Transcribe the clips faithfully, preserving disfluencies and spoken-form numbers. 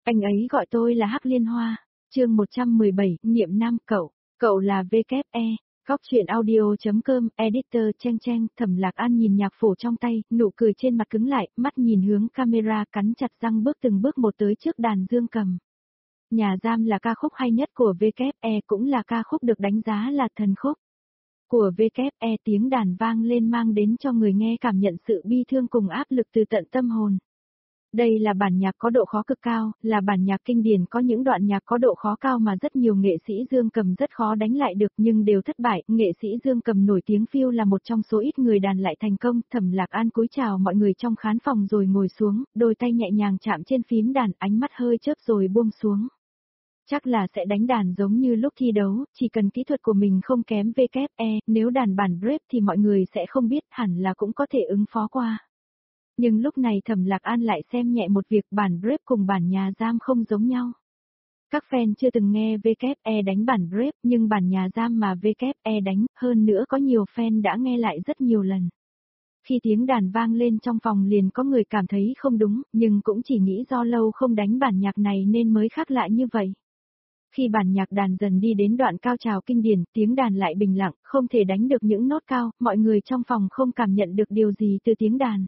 Anh ấy gọi tôi là Hắc Liên Hoa. Chương một trăm mười bảy, Niệm Nam cậu, cậu là vê kép e. Góc truyện audio.com, editor Chen Chen. Thẩm Lạc An nhìn nhạc phổ trong tay, nụ cười trên mặt cứng lại, mắt nhìn hướng camera, cắn chặt răng bước từng bước một tới trước đàn dương cầm. Nhà giam là ca khúc hay nhất của vê kép e, cũng là ca khúc được đánh giá là thần khúc của vê kép e. Tiếng đàn vang lên mang đến cho người nghe cảm nhận sự bi thương cùng áp lực từ tận tâm hồn. Đây là bản nhạc có độ khó cực cao, là bản nhạc kinh điển, có những đoạn nhạc có độ khó cao mà rất nhiều nghệ sĩ dương cầm rất khó đánh lại được nhưng đều thất bại. Nghệ sĩ dương cầm nổi tiếng Phiêu là một trong số ít người đàn lại thành công. Thẩm Lạc An cúi chào mọi người trong khán phòng rồi ngồi xuống, đôi tay nhẹ nhàng chạm trên phím đàn, ánh mắt hơi chớp rồi buông xuống. Chắc là sẽ đánh đàn giống như lúc thi đấu, chỉ cần kỹ thuật của mình không kém vê kép e, nếu đàn bản Brave thì mọi người sẽ không biết, hẳn là cũng có thể ứng phó qua. Nhưng lúc này Thẩm Lạc An lại xem nhẹ một việc, bản Brave cùng bản nhà giam không giống nhau. Các fan chưa từng nghe vê kép e đánh bản Brave, nhưng bản nhà giam mà vê kép e đánh, hơn nữa có nhiều fan đã nghe lại rất nhiều lần. Khi tiếng đàn vang lên trong phòng liền có người cảm thấy không đúng, nhưng cũng chỉ nghĩ do lâu không đánh bản nhạc này nên mới khác lạ như vậy. Khi bản nhạc đàn dần đi đến đoạn cao trào kinh điển, tiếng đàn lại bình lặng, không thể đánh được những nốt cao, mọi người trong phòng không cảm nhận được điều gì từ tiếng đàn.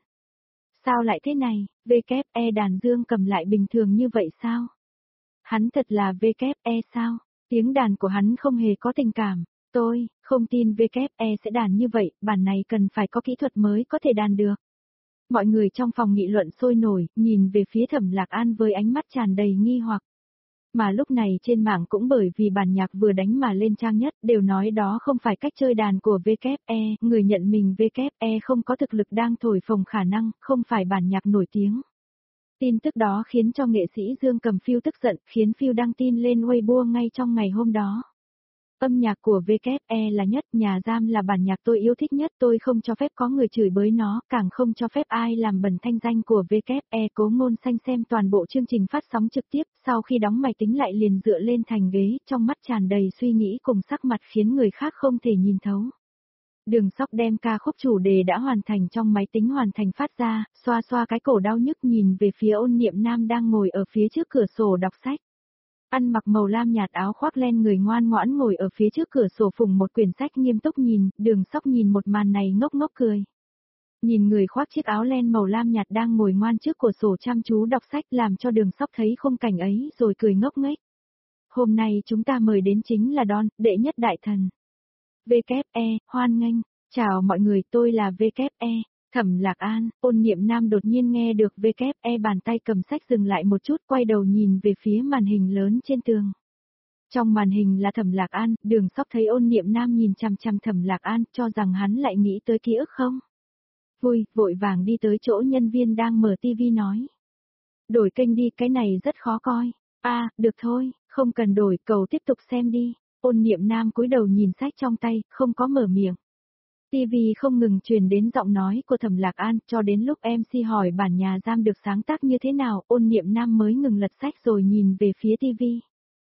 Sao lại thế này, vê kép e đàn dương cầm lại bình thường như vậy sao? Hắn thật là vê kép e sao? Tiếng đàn của hắn không hề có tình cảm. Tôi, không tin vê kép e sẽ đàn như vậy, bản này cần phải có kỹ thuật mới có thể đàn được. Mọi người trong phòng nghị luận sôi nổi, nhìn về phía Thẩm Lạc An với ánh mắt tràn đầy nghi hoặc. Mà lúc này trên mạng cũng bởi vì bản nhạc vừa đánh mà lên trang nhất, đều nói đó không phải cách chơi đàn của vê kép e, người nhận mình vê kép e không có thực lực đang thổi phồng khả năng, không phải bản nhạc nổi tiếng. Tin tức đó khiến cho nghệ sĩ Dương Cầm Phiêu tức giận, khiến Phiêu đăng tin lên Weibo ngay trong ngày hôm đó. Âm nhạc của vê kép e là nhất, nhà giam là bản nhạc tôi yêu thích nhất, tôi không cho phép có người chửi bới nó, càng không cho phép ai làm bẩn thanh danh của vê kép e. Cố Ngôn Xanh xem toàn bộ chương trình phát sóng trực tiếp, sau khi đóng máy tính lại liền dựa lên thành ghế, trong mắt tràn đầy suy nghĩ cùng sắc mặt khiến người khác không thể nhìn thấu. Đường Sóc đem ca khúc chủ đề đã hoàn thành trong máy tính hoàn thành phát ra, xoa xoa cái cổ đau nhức nhìn về phía Ôn Niệm Nam đang ngồi ở phía trước cửa sổ đọc sách. Ăn mặc màu lam nhạt áo khoác len người ngoan ngoãn ngồi ở phía trước cửa sổ phùng một quyển sách nghiêm túc nhìn, Đường Sóc nhìn một màn này ngốc ngốc cười. Nhìn người khoác chiếc áo len màu lam nhạt đang ngồi ngoan trước cửa sổ chăm chú đọc sách làm cho Đường Sóc thấy khung cảnh ấy rồi cười ngốc nghếch. Hôm nay chúng ta mời đến chính là Don, đệ nhất đại thần. vê kép e, hoan nghênh, chào mọi người, tôi là vê kép e. Thẩm Lạc An. Ôn Niệm Nam đột nhiên nghe được vê kép e, bàn tay cầm sách dừng lại một chút, quay đầu nhìn về phía màn hình lớn trên tường. Trong màn hình là Thẩm Lạc An, Đường Sóc thấy Ôn Niệm Nam nhìn chằm chằm Thẩm Lạc An, cho rằng hắn lại nghĩ tới ký ức không? Vui, vội vàng đi tới chỗ nhân viên đang mở tivi nói. Đổi kênh đi, cái này rất khó coi. A, à, được thôi, không cần đổi, cậu tiếp tục xem đi. Ôn Niệm Nam cúi đầu nhìn sách trong tay, không có mở miệng. ti vi không ngừng truyền đến giọng nói của Thẩm Lạc An, cho đến lúc em xê hỏi bản nhà giam được sáng tác như thế nào, Ôn Niệm Nam mới ngừng lật sách rồi nhìn về phía ti vi.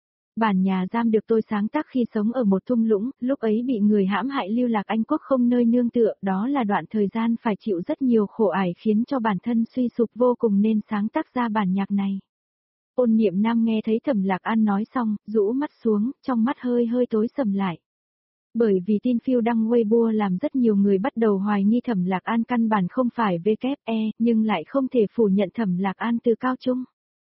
Bản nhà giam được tôi sáng tác khi sống ở một thung lũng, lúc ấy bị người hãm hại lưu lạc Anh quốc không nơi nương tựa, đó là đoạn thời gian phải chịu rất nhiều khổ ải khiến cho bản thân suy sụp vô cùng nên sáng tác ra bản nhạc này. Ôn Niệm Nam nghe thấy Thẩm Lạc An nói xong, rũ mắt xuống, trong mắt hơi hơi tối sầm lại. Bởi vì tin Phiêu đăng Weibo làm rất nhiều người bắt đầu hoài nghi Thẩm Lạc An căn bản không phải vê kép e, nhưng lại không thể phủ nhận Thẩm Lạc An từ cao trung.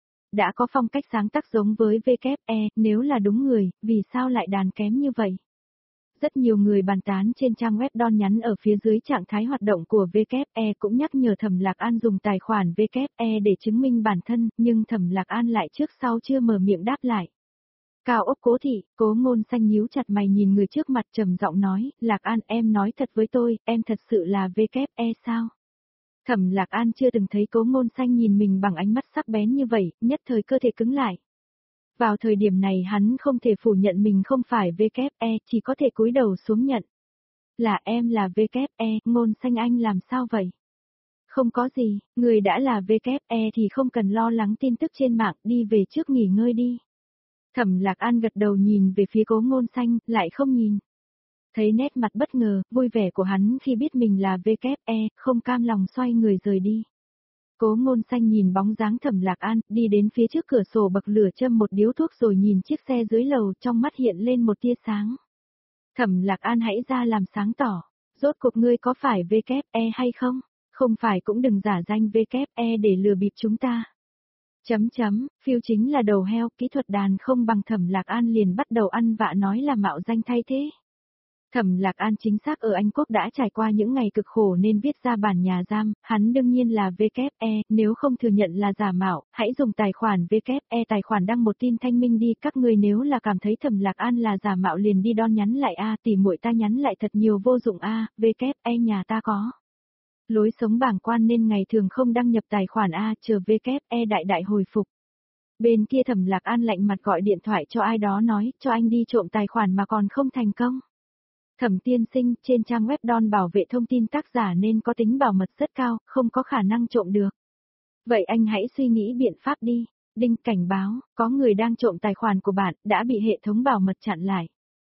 Đã có phong cách sáng tác giống với vê kép e, nếu là đúng người, vì sao lại đàn kém như vậy? Rất nhiều người bàn tán trên trang web Don nhắn ở phía dưới trạng thái hoạt động của vê kép e cũng nhắc nhở Thẩm Lạc An dùng tài khoản vê kép e để chứng minh bản thân, nhưng Thẩm Lạc An lại trước sau chưa mở miệng đáp lại. Cao ốc Cố thị, Cố Ngôn Xanh nhíu chặt mày nhìn người trước mặt trầm giọng nói, Lạc An em nói thật với tôi, em thật sự là vê kép e sao? Thẩm Lạc An chưa từng thấy Cố Ngôn Xanh nhìn mình bằng ánh mắt sắc bén như vậy, nhất thời cơ thể cứng lại. Vào thời điểm này hắn không thể phủ nhận mình không phải vê kép e, chỉ có thể cúi đầu xuống nhận. Là em là vê kép e, Ngôn Xanh anh làm sao vậy? Không có gì, người đã là vê kép e thì không cần lo lắng tin tức trên mạng, đi về trước nghỉ ngơi đi. Thẩm Lạc An gật đầu nhìn về phía Cố Ngôn Xanh, lại không nhìn. Thấy nét mặt bất ngờ, vui vẻ của hắn khi biết mình là vê kép e, không cam lòng xoay người rời đi. Cố Ngôn Xanh nhìn bóng dáng Thẩm Lạc An, đi đến phía trước cửa sổ bậc lửa châm một điếu thuốc rồi nhìn chiếc xe dưới lầu, trong mắt hiện lên một tia sáng. Thẩm Lạc An hãy ra làm sáng tỏ, rốt cuộc ngươi có phải vê kép e hay không? Không phải cũng đừng giả danh vê kép e để lừa bịp chúng ta. Chấm chấm, phiêu chính là đầu heo, kỹ thuật đàn không bằng. Thẩm Lạc An liền bắt đầu ăn vạ nói là mạo danh thay thế. Thẩm Lạc An chính xác ở Anh Quốc đã trải qua những ngày cực khổ nên viết ra bản nhà giam, hắn đương nhiên là vê kép e, nếu không thừa nhận là giả mạo, hãy dùng tài khoản vê kép e tài khoản đăng một tin thanh minh đi, các người nếu là cảm thấy Thẩm Lạc An là giả mạo liền đi đon nhắn lại a, tỷ muội ta nhắn lại thật nhiều vô dụng a, vê kép e nhà ta có lối sống bảng quan nên ngày thường không đăng nhập tài khoản a, chờ vê kép e đại đại hồi phục. Bên kia Thẩm Lạc An lạnh mặt gọi điện thoại cho ai đó nói, cho anh đi trộm tài khoản mà còn không thành công. Thẩm tiên sinh, trên trang web Don bảo vệ thông tin tác giả nên có tính bảo mật rất cao, không có khả năng trộm được. Vậy anh hãy suy nghĩ biện pháp đi. Đinh cảnh báo, có người đang trộm tài khoản của bạn, đã bị hệ thống bảo mật chặn lại.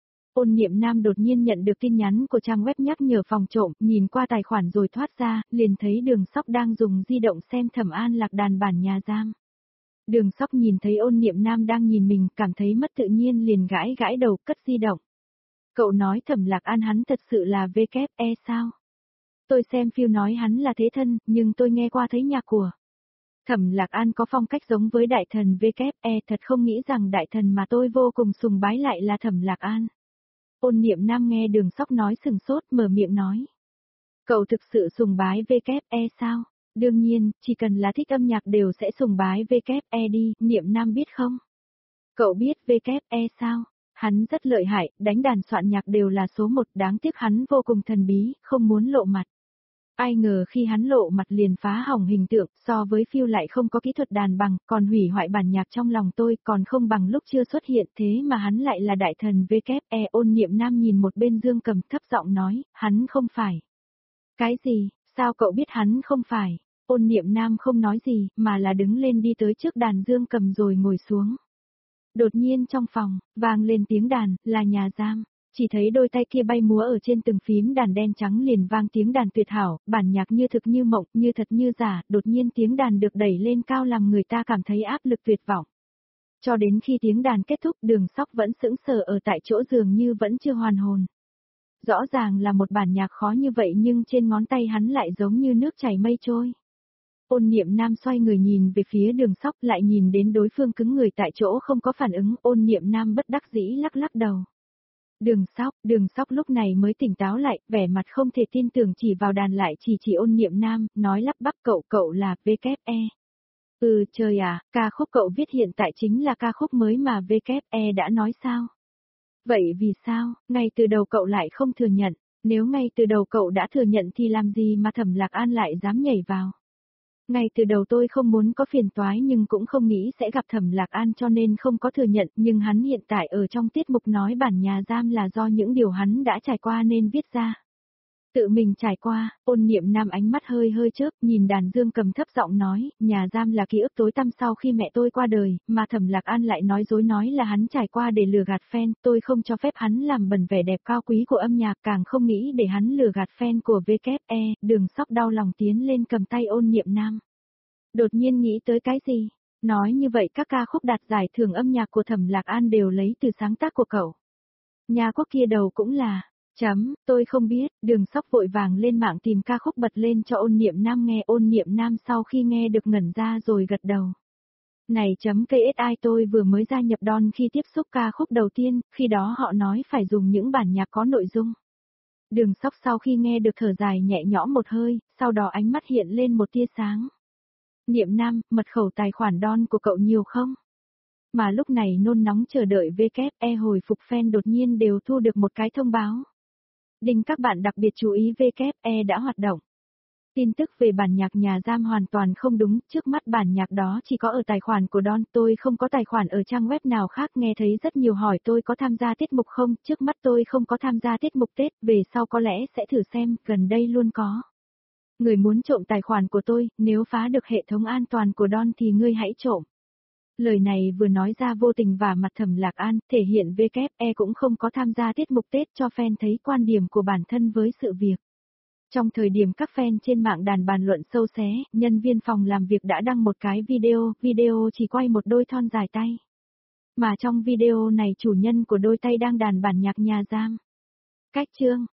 Ôn Niệm Nam đột nhiên nhận được tin nhắn của trang web nhắc nhở phòng trộm, nhìn qua tài khoản rồi thoát ra, liền thấy Đường Sóc đang dùng di động xem Thẩm An Lạc đàn bản nhà giam. Đường Sóc nhìn thấy Ôn Niệm Nam đang nhìn mình, cảm thấy mất tự nhiên liền gãi gãi đầu, cất di động. Cậu nói Thẩm Lạc An hắn thật sự là vê kép e sao? Tôi xem phiêu nói hắn là thế thân, nhưng tôi nghe qua thấy nhạc của Thẩm Lạc An có phong cách giống với đại thần vê kép e, thật không nghĩ rằng đại thần mà tôi vô cùng sùng bái lại là Thẩm Lạc An. Ôn Niệm Nam nghe Đường Sóc nói sừng sốt, mở miệng nói. Cậu thực sự sùng bái vê kép e sao? Đương nhiên, chỉ cần là thích âm nhạc đều sẽ sùng bái vê kép e đi, Niệm Nam biết không? Cậu biết vê kép e sao? Hắn rất lợi hại, đánh đàn soạn nhạc đều là số một, đáng tiếc hắn vô cùng thần bí, không muốn lộ mặt. Ai ngờ khi hắn lộ mặt liền phá hỏng hình tượng, so với phiêu lại không có kỹ thuật đàn bằng, còn hủy hoại bản nhạc trong lòng tôi, còn không bằng lúc chưa xuất hiện, thế mà hắn lại là đại thần vê kép e. Ôn Niệm Nam nhìn một bên Dương Cầm thấp giọng nói, hắn không phải. Cái gì, sao cậu biết hắn không phải? Ôn Niệm Nam không nói gì, mà là đứng lên đi tới trước đàn Dương Cầm rồi ngồi xuống. Đột nhiên trong phòng, vang lên tiếng đàn, là nhà giam. Chỉ thấy đôi tay kia bay múa ở trên từng phím đàn đen trắng liền vang tiếng đàn tuyệt hảo, bản nhạc như thực như mộng, như thật như giả, đột nhiên tiếng đàn được đẩy lên cao làm người ta cảm thấy áp lực tuyệt vọng. Cho đến khi tiếng đàn kết thúc, Đường Sóc vẫn sững sờ ở tại chỗ dường như vẫn chưa hoàn hồn. Rõ ràng là một bản nhạc khó như vậy nhưng trên ngón tay hắn lại giống như nước chảy mây trôi. Ôn Niệm Nam xoay người nhìn về phía Đường Sóc lại nhìn đến đối phương cứng người tại chỗ không có phản ứng, Ôn Niệm Nam bất đắc dĩ lắc lắc đầu. Đường Sóc, Đường Sóc lúc này mới tỉnh táo lại, vẻ mặt không thể tin tưởng chỉ vào đàn lại chỉ chỉ Ôn Niệm Nam, nói lắp bắp cậu cậu là vê kép e. Ừ trời à, ca khúc cậu viết hiện tại chính là ca khúc mới mà vê kép e đã nói sao? Vậy vì sao, ngay từ đầu cậu lại không thừa nhận, nếu ngay từ đầu cậu đã thừa nhận thì làm gì mà Thẩm Lạc An lại dám nhảy vào? Ngay từ đầu tôi không muốn có phiền toái nhưng cũng không nghĩ sẽ gặp Thẩm Lạc An cho nên không có thừa nhận, nhưng hắn hiện tại ở trong tiết mục nói bản nhà giam là do những điều hắn đã trải qua nên viết ra. Tự mình trải qua, Ôn Niệm Nam ánh mắt hơi hơi chớp, nhìn đàn Dương Cầm thấp giọng nói, nhà giam là ký ức tối tăm sau khi mẹ tôi qua đời, mà Thẩm Lạc An lại nói dối nói là hắn trải qua để lừa gạt fan, tôi không cho phép hắn làm bẩn vẻ đẹp cao quý của âm nhạc, càng không nghĩ để hắn lừa gạt fan của vê kép e. Đường Sóc đau lòng tiến lên cầm tay Ôn Niệm Nam. Đột nhiên nghĩ tới cái gì? Nói như vậy các ca khúc đạt giải thưởng âm nhạc của Thẩm Lạc An đều lấy từ sáng tác của cậu. Nhà quốc kia đầu cũng là. Chấm, tôi không biết, Đường Sóc vội vàng lên mạng tìm ca khúc bật lên cho Ôn Niệm Nam nghe. Ôn Niệm Nam sau khi nghe được ngẩn ra rồi gật đầu. Này chấm ca ét i tôi vừa mới gia nhập Don khi tiếp xúc ca khúc đầu tiên, khi đó họ nói phải dùng những bản nhạc có nội dung. Đường Sóc sau khi nghe được thở dài nhẹ nhõm một hơi, sau đó ánh mắt hiện lên một tia sáng. Niệm Nam, mật khẩu tài khoản Don của cậu nhiều không? Mà lúc này nôn nóng chờ đợi vê kép e hồi phục fan đột nhiên đều thu được một cái thông báo. Đinh các bạn đặc biệt chú ý vê kép e đã hoạt động. Tin tức về bản nhạc nhà giam hoàn toàn không đúng, trước mắt bản nhạc đó chỉ có ở tài khoản của Don, tôi không có tài khoản ở trang web nào khác, nghe thấy rất nhiều hỏi tôi có tham gia tiết mục không, trước mắt tôi không có tham gia tiết mục Tết, về sau có lẽ sẽ thử xem, gần đây luôn có. Người muốn trộm tài khoản của tôi, nếu phá được hệ thống an toàn của Don thì ngươi hãy trộm. Lời này vừa nói ra vô tình vả mặt Thẩm Lạc An, thể hiện vê kép e cũng không có tham gia tiết mục Tết cho fan thấy quan điểm của bản thân với sự việc. Trong thời điểm các fan trên mạng đàn bàn luận sâu xé, nhân viên phòng làm việc đã đăng một cái video, video chỉ quay một đôi thon dài tay. Mà trong video này chủ nhân của đôi tay đang đàn bản nhạc nhà giam. Cách chương